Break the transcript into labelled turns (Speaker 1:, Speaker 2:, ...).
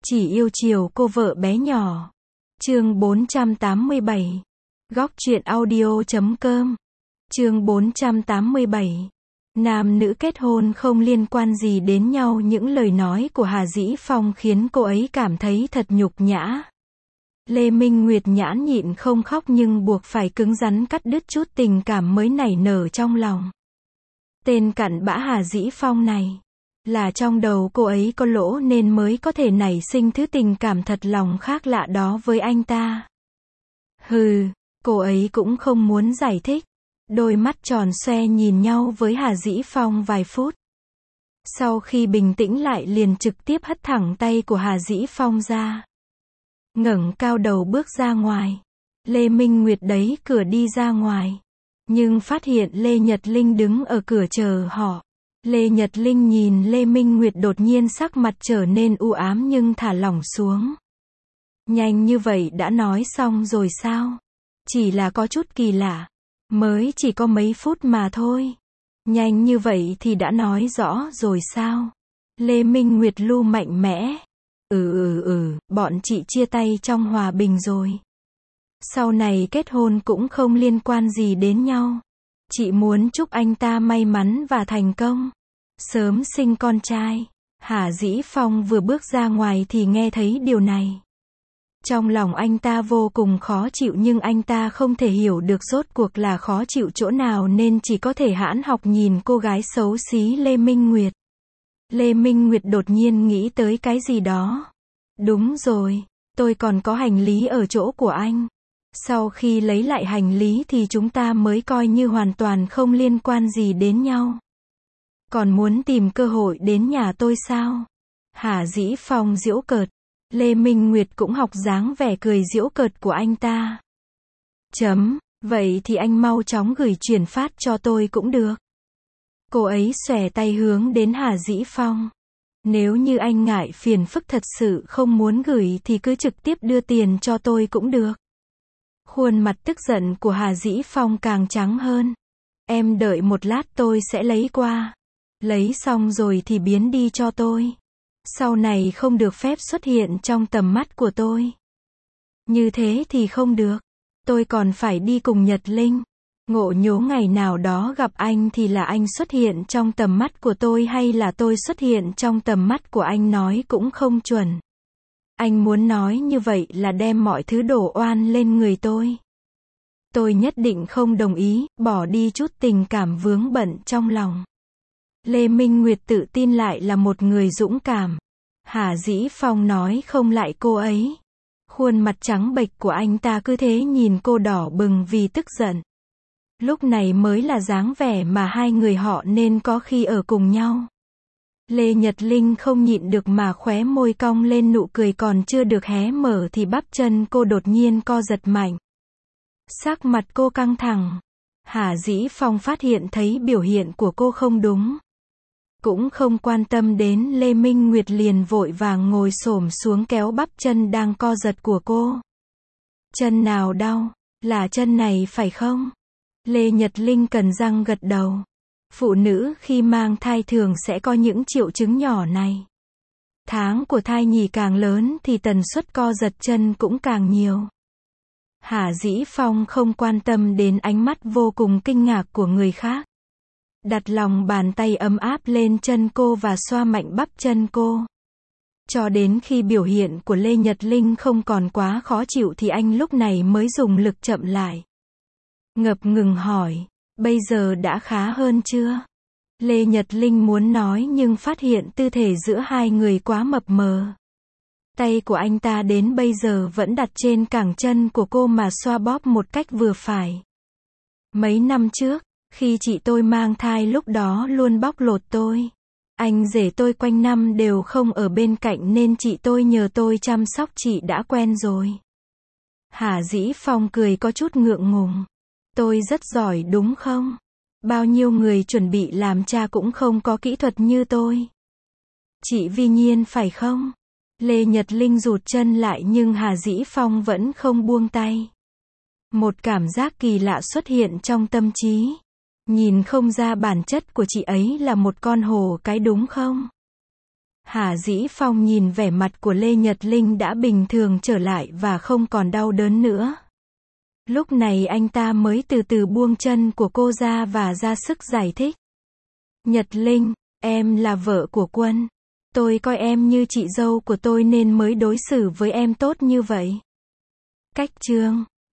Speaker 1: Chỉ yêu chiều cô vợ bé nhỏ. Chương 487. Góc truyện audio.com. Chương 487. Nam nữ kết hôn không liên quan gì đến nhau. Những lời nói của Hà Dĩ Phong khiến cô ấy cảm thấy thật nhục nhã. Lê Minh Nguyệt nhãn nhịn không khóc nhưng buộc phải cứng rắn cắt đứt chút tình cảm mới nảy nở trong lòng. Tên cặn bã Hà Dĩ Phong này, là trong đầu cô ấy có lỗ nên mới có thể nảy sinh thứ tình cảm thật lòng khác lạ đó với anh ta. Hừ, cô ấy cũng không muốn giải thích. Đôi mắt tròn xoe nhìn nhau với Hà Dĩ Phong vài phút. Sau khi bình tĩnh lại liền trực tiếp hất thẳng tay của Hà Dĩ Phong ra. Ngẩng cao đầu bước ra ngoài. Lê Minh Nguyệt đẩy cửa đi ra ngoài. Nhưng phát hiện Lê Nhật Linh đứng ở cửa chờ họ. Lê Nhật Linh nhìn Lê Minh Nguyệt đột nhiên sắc mặt trở nên u ám nhưng thả lỏng xuống. Nhanh như vậy đã nói xong rồi sao? Chỉ là có chút kỳ lạ. Mới chỉ có mấy phút mà thôi. Nhanh như vậy thì đã nói rõ rồi sao? Lê Minh Nguyệt lu mạnh mẽ. Bọn chị chia tay trong hòa bình rồi. Sau này kết hôn cũng không liên quan gì đến nhau. Chị muốn chúc anh ta may mắn và thành công. Sớm sinh con trai. Hà Dĩ Phong vừa bước ra ngoài thì nghe thấy điều này. Trong lòng anh ta vô cùng khó chịu nhưng anh ta không thể hiểu được rốt cuộc là khó chịu chỗ nào nên chỉ có thể hãn học nhìn cô gái xấu xí Lê Minh Nguyệt. Lê Minh Nguyệt đột nhiên nghĩ tới cái gì đó. Đúng rồi, tôi còn có hành lý ở chỗ của anh. Sau khi lấy lại hành lý thì chúng ta mới coi như hoàn toàn không liên quan gì đến nhau. Còn muốn tìm cơ hội đến nhà tôi sao? Hà Dĩ Phong giễu cợt. Lê Minh Nguyệt cũng học dáng vẻ cười giễu cợt của anh ta. Vậy thì anh mau chóng gửi chuyển phát cho tôi cũng được. Cô ấy xòe tay hướng đến Hà Dĩ Phong. Nếu như anh ngại phiền phức thật sự không muốn gửi thì cứ trực tiếp đưa tiền cho tôi cũng được. Khuôn mặt tức giận của Hà Dĩ Phong càng trắng hơn. Em đợi một lát tôi sẽ lấy qua. Lấy xong rồi thì biến đi cho tôi. Sau này không được phép xuất hiện trong tầm mắt của tôi. Như thế thì không được. Tôi còn phải đi cùng Nhật Linh. Ngộ nhớ ngày nào đó gặp anh thì là anh xuất hiện trong tầm mắt của tôi hay là tôi xuất hiện trong tầm mắt của anh nói cũng không chuẩn. Anh muốn nói như vậy là đem mọi thứ đổ oan lên người tôi. Tôi nhất định không đồng ý, bỏ đi chút tình cảm vướng bận trong lòng. Lê Minh Nguyệt tự tin lại là một người dũng cảm. Hà Dĩ Phong nói không lại cô ấy. Khuôn mặt trắng bệch của anh ta cứ thế nhìn cô đỏ bừng vì tức giận. Lúc này mới là dáng vẻ mà hai người họ nên có khi ở cùng nhau. Lê Nhật Linh không nhịn được mà khóe môi cong lên nụ cười còn chưa được hé mở thì bắp chân cô đột nhiên co giật mạnh. Sắc mặt cô căng thẳng. Hà Dĩ Phong phát hiện thấy biểu hiện của cô không đúng. Cũng không quan tâm đến Lê Minh Nguyệt liền vội vàng ngồi xổm xuống kéo bắp chân đang co giật của cô. Chân nào đau? Là chân này phải không? Lê Nhật Linh cắn răng gật đầu. Phụ nữ khi mang thai thường sẽ có những triệu chứng nhỏ này. Tháng của thai nhì càng lớn thì tần suất co giật chân cũng càng nhiều. Hà Dĩ Phong không quan tâm đến ánh mắt vô cùng kinh ngạc của người khác. Đặt lòng bàn tay ấm áp lên chân cô và xoa mạnh bắp chân cô. Cho đến khi biểu hiện của Lê Nhật Linh không còn quá khó chịu thì anh lúc này mới dùng lực chậm lại. Ngập ngừng hỏi, bây giờ đã khá hơn chưa? Lê Nhật Linh muốn nói nhưng phát hiện tư thể giữa hai người quá mập mờ. Tay của anh ta đến bây giờ vẫn đặt trên cẳng chân của cô mà xoa bóp một cách vừa phải. Mấy năm trước, khi chị tôi mang thai lúc đó luôn bóc lột tôi. Anh rể tôi quanh năm đều không ở bên cạnh nên chị tôi nhờ tôi chăm sóc chị đã quen rồi. Hà Dĩ Phong cười có chút ngượng ngùng. Tôi rất giỏi đúng không? Bao nhiêu người chuẩn bị làm cha cũng không có kỹ thuật như tôi. Chị Vi Nhiên phải không? Lê Nhật Linh rụt chân lại nhưng Hà Dĩ Phong vẫn không buông tay. Một cảm giác kỳ lạ xuất hiện trong tâm trí. Nhìn không ra bản chất của chị ấy là một con hổ cái đúng không? Hà Dĩ Phong nhìn vẻ mặt của Lê Nhật Linh đã bình thường trở lại và không còn đau đớn nữa. Lúc này anh ta mới từ từ buông chân của cô ra và ra sức giải thích. Nhật Linh, em là vợ của Quân. Tôi coi em như chị dâu của tôi nên mới đối xử với em tốt như vậy. Cách chương